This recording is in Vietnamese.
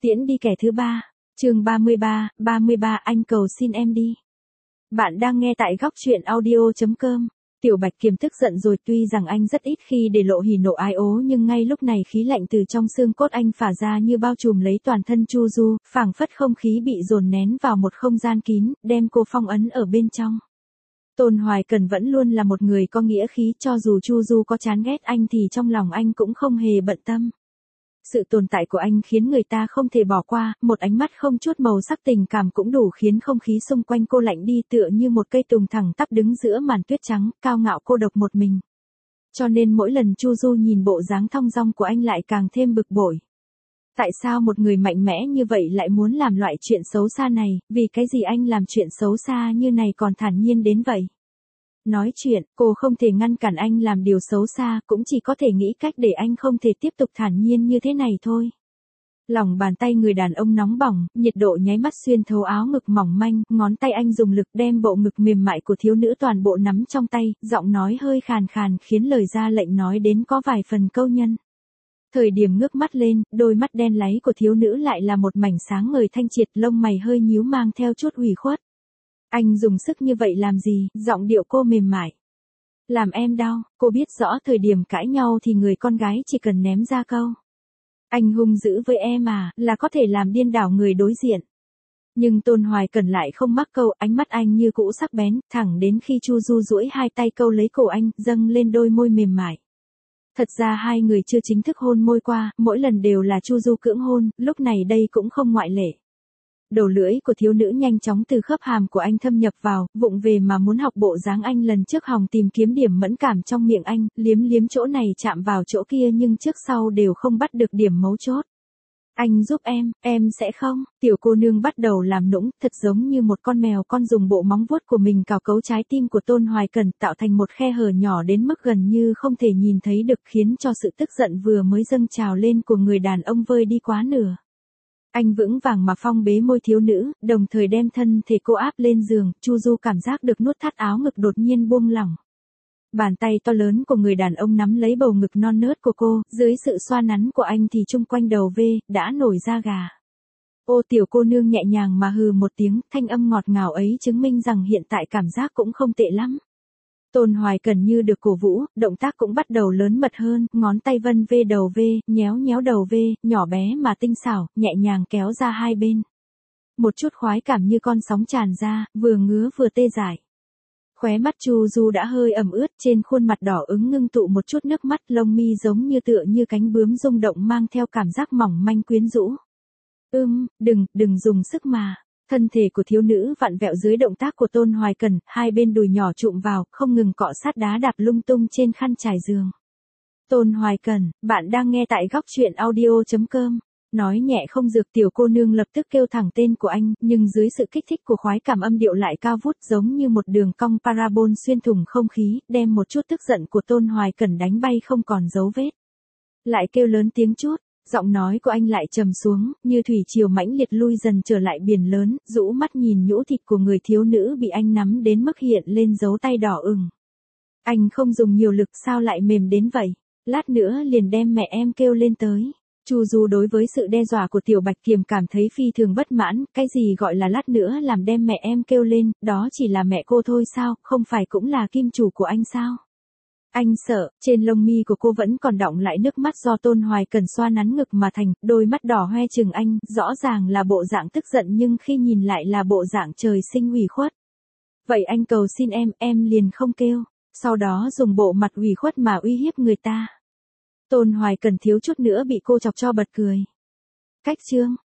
Tiễn đi kẻ thứ ba. Chương 33, anh cầu xin em đi. Bạn đang nghe tại góc truyện audio.com. Tiểu Bạch Kiềm tức giận rồi, tuy rằng anh rất ít khi để lộ hỉ nộ ái ố, nhưng ngay lúc này khí lạnh từ trong xương cốt anh phả ra như bao trùm lấy toàn thân Chu Du, phảng phất không khí bị dồn nén vào một không gian kín, đem cô phong ấn ở bên trong. Tôn Hoài Cần vẫn luôn là một người có nghĩa khí, cho dù Chu Du có chán ghét anh thì trong lòng anh cũng không hề bận tâm. Sự tồn tại của anh khiến người ta không thể bỏ qua, một ánh mắt không chút màu sắc tình cảm cũng đủ khiến không khí xung quanh cô lạnh đi, tựa như một cây tùng thẳng tắp đứng giữa màn tuyết trắng, cao ngạo cô độc một mình. Cho nên mỗi lần Chu Du nhìn bộ dáng thong dong của anh lại càng thêm bực bội. Tại sao một người mạnh mẽ như vậy lại muốn làm loại chuyện xấu xa này, vì cái gì anh làm chuyện xấu xa như này còn thản nhiên đến vậy? Nói chuyện, cô không thể ngăn cản anh làm điều xấu xa, cũng chỉ có thể nghĩ cách để anh không thể tiếp tục thản nhiên như thế này thôi. Lòng bàn tay người đàn ông nóng bỏng, nhiệt độ nháy mắt xuyên thấu áo ngực mỏng manh, ngón tay anh dùng lực đem bộ ngực mềm mại của thiếu nữ toàn bộ nắm trong tay, giọng nói hơi khàn khàn khiến lời ra lệnh nói đến có vài phần câu nhân. Thời điểm ngước mắt lên, đôi mắt đen láy của thiếu nữ lại là một mảnh sáng ngời thanh triệt, lông mày hơi nhíu mang theo chút ủy khuất. Anh dùng sức như vậy làm gì? Giọng điệu cô mềm mại. Làm em đau, cô biết rõ thời điểm cãi nhau thì người con gái chỉ cần ném ra câu. Anh hung dữ với em à, là có thể làm điên đảo người đối diện. Nhưng Tôn Hoài Cần lại không mắc câu, ánh mắt anh như cũ sắc bén, thẳng đến khi Chu Du duỗi hai tay câu lấy cổ anh, dâng lên đôi môi mềm mại. Thật ra hai người chưa chính thức hôn môi qua, mỗi lần đều là Chu Du cưỡng hôn, lúc này đây cũng không ngoại lệ. Đầu lưỡi của thiếu nữ nhanh chóng từ khớp hàm của anh thâm nhập vào, vụng về mà muốn học bộ dáng anh lần trước hòng tìm kiếm điểm mẫn cảm trong miệng anh, liếm liếm chỗ này chạm vào chỗ kia nhưng trước sau đều không bắt được điểm mấu chốt. Anh giúp em sẽ không? Tiểu cô nương bắt đầu làm nũng, thật giống như một con mèo con dùng bộ móng vuốt của mình cào cấu trái tim của Tôn Hoài Cần, tạo thành một khe hở nhỏ đến mức gần như không thể nhìn thấy được, khiến cho sự tức giận vừa mới dâng trào lên của người đàn ông vơi đi quá nửa. Anh vững vàng mà phong bế môi thiếu nữ, đồng thời đem thân thể cô áp lên giường, Chu Du cảm giác được nuốt thắt áo ngực đột nhiên buông lỏng. Bàn tay to lớn của người đàn ông nắm lấy bầu ngực non nớt của cô, dưới sự xoa nắn của anh thì chung quanh đầu đã nổi da gà. Ô tiểu cô nương nhẹ nhàng mà hừ một tiếng, thanh âm ngọt ngào ấy chứng minh rằng hiện tại cảm giác cũng không tệ lắm. Tôn Hoài Cần như được cổ vũ, động tác cũng bắt đầu lớn mật hơn, ngón tay vân về đầu nhéo nhéo đầu nhỏ bé mà tinh xảo, nhẹ nhàng kéo ra hai bên. Một chút khoái cảm như con sóng tràn ra, vừa ngứa vừa tê dại. Khóe mắt Chu Du đã hơi ẩm ướt, trên khuôn mặt đỏ ửng ngưng tụ một chút nước mắt, lông mi giống như tựa như cánh bướm rung động mang theo cảm giác mỏng manh quyến rũ. Đừng dùng sức mà. Thân thể của thiếu nữ vặn vẹo dưới động tác của Tôn Hoài Cần, hai bên đùi nhỏ chụm vào, không ngừng cọ sát đá đạp lung tung trên khăn trải giường. Tôn Hoài Cần, bạn đang nghe tại góc truyện audio.com. Nói nhẹ không dược, tiểu cô nương lập tức kêu thẳng tên của anh, nhưng dưới sự kích thích của khoái cảm âm điệu lại cao vút giống như một đường cong parabol xuyên thủng không khí, đem một chút tức giận của Tôn Hoài Cần đánh bay không còn dấu vết. Lại kêu lớn tiếng chút. Giọng nói của anh lại trầm xuống, như thủy triều mãnh liệt lui dần trở lại biển lớn, rũ mắt nhìn nhũ thịt của người thiếu nữ bị anh nắm đến mức hiện lên dấu tay đỏ ửng. Anh không dùng nhiều lực sao lại mềm đến vậy? Lát nữa liền đem mẹ em kêu lên tới. Chu Du đối với sự đe dọa của Tiểu Bạch Kiềm cảm thấy phi thường bất mãn, cái gì gọi là lát nữa làm đem mẹ em kêu lên, đó chỉ là mẹ cô thôi sao, không phải cũng là kim chủ của anh sao? Anh sợ, trên lông mi của cô vẫn còn đọng lại nước mắt do Tôn Hoài Cần xoa nắn ngực mà thành, đôi mắt đỏ hoe chừng anh, rõ ràng là bộ dạng tức giận nhưng khi nhìn lại là bộ dạng trời sinh ủy khuất. Vậy anh cầu xin em liền không kêu, sau đó dùng bộ mặt ủy khuất mà uy hiếp người ta. Tôn Hoài Cần thiếu chút nữa bị cô chọc cho bật cười. Cách chương,